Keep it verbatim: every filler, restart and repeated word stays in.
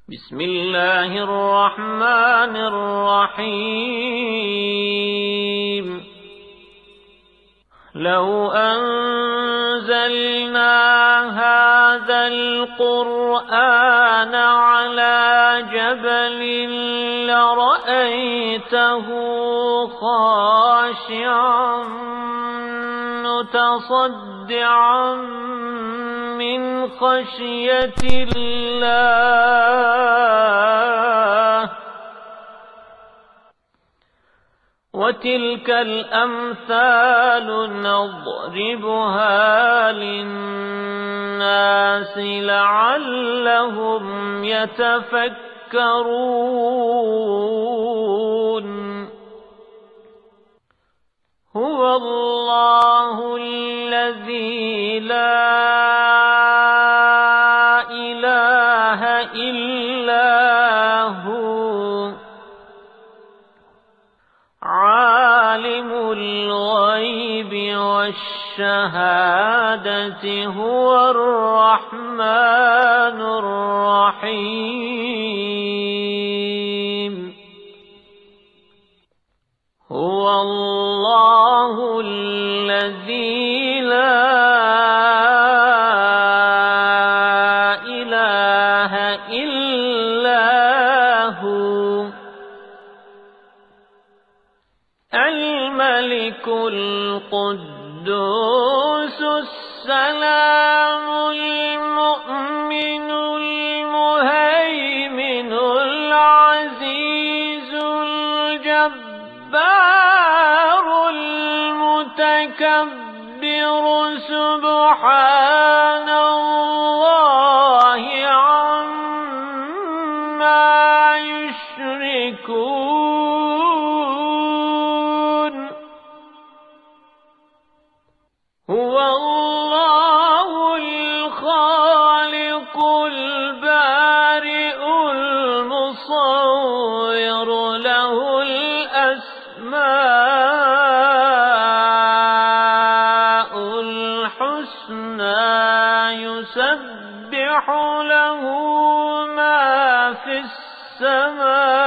بسم الله الرحمن الرحيم لو أنزلنا هذا القرآن على جبل لرأيته خاشعا متصدعا من خشية الله وتلك الأمثال نضربها للناس لعلهم يتفكرون هو الله الذي لا إله إلا هو عالم الغيب والشهادة هو الرحمن الرحيم هو الله الذي لا إله إلا هو الملك القدوس السلام المؤمن المهيمن العزيز الجبار المتكبر سبحان الله عما يشركون هو الله الخالق البارئ المصور له الأسماء الحسنى يسبح له ما في السماء